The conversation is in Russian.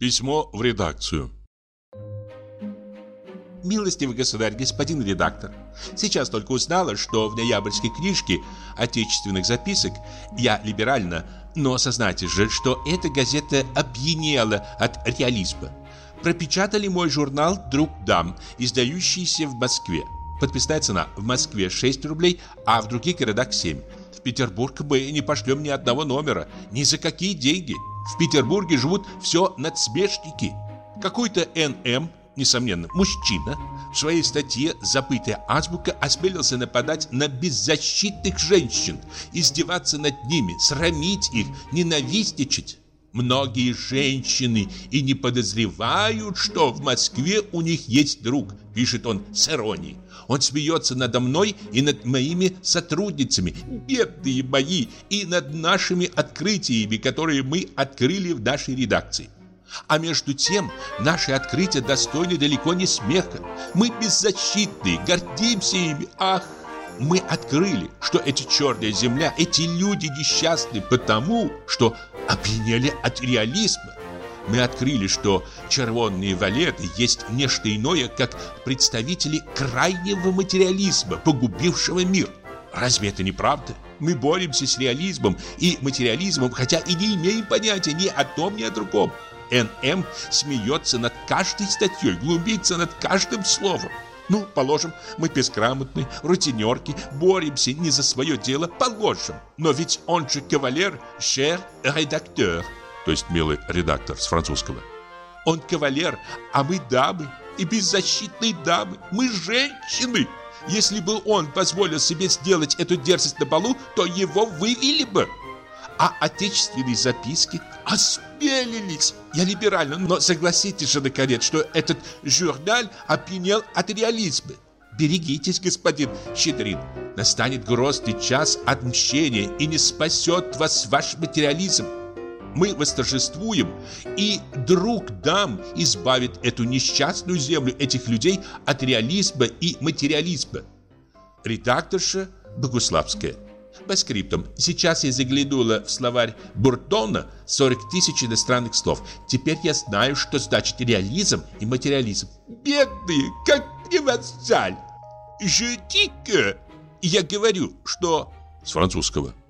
Письмо в редакцию. Милостивый государь, господин редактор, сейчас только узнала, что в ноябрьской книжке отечественных записок я либерально, но сознайте же, что эта газета опьянела от реализма. Пропечатали мой журнал «Друг дам», издающийся в Москве. Подписная цена в Москве 6 рублей, а в других городах 7. В Петербург мы не пошлем ни одного номера, ни за какие деньги. В Петербурге живут все надсмешники. Какой-то Н.М., несомненно, мужчина, в своей статье «Забытая азбука» осмелился нападать на беззащитных женщин, издеваться над ними, срамить их, ненавистничать. Многие женщины и не подозревают, что в Москве у них есть друг, пишет он с иронией. Он смеется надо мной и над моими сотрудницами, бедные мои, и над нашими открытиями, которые мы открыли в нашей редакции. А между тем, наши открытия достойны далеко не смеха. Мы беззащитные, гордимся ими. Ах, мы открыли, что эта черная земля, эти люди несчастны потому, что опьянели от реализма. Мы открыли, что червонные валеты есть не что иное, как представители крайнего материализма, погубившего мир. Разве это не правда? Мы боремся с реализмом и материализмом, хотя и не имеем понятия ни о том, ни о другом. Н.М. смеется над каждой статьей, глумится над каждым словом. Ну, положим, мы безграмотные, рутинерки, боремся не за свое дело, положим. Но ведь он же кавалер, cher rédacteur, то есть милый редактор с французского. Он кавалер, а мы дамы, и беззащитные дамы, мы женщины. Если бы он позволил себе сделать эту дерзость на балу, то его вывели бы. А отечественные записки осмелились. Я либерально, но согласитесь же, наконец, что этот журнал опьянел от реализма. Берегитесь, господин Щедрин. Настанет грозный час отмщения, и не спасет вас ваш материализм. Мы восторжествуем, и друг дам избавит эту несчастную землю, этих людей от реализма и материализма. Редакторша Богуславская. По скриптам. Сейчас я заглянула в словарь Буртона 40 тысяч иностранных слов. Теперь я знаю, что значит реализм и материализм. Бедные, как мне вас жаль. Je dis que... Я говорю, что... С французского.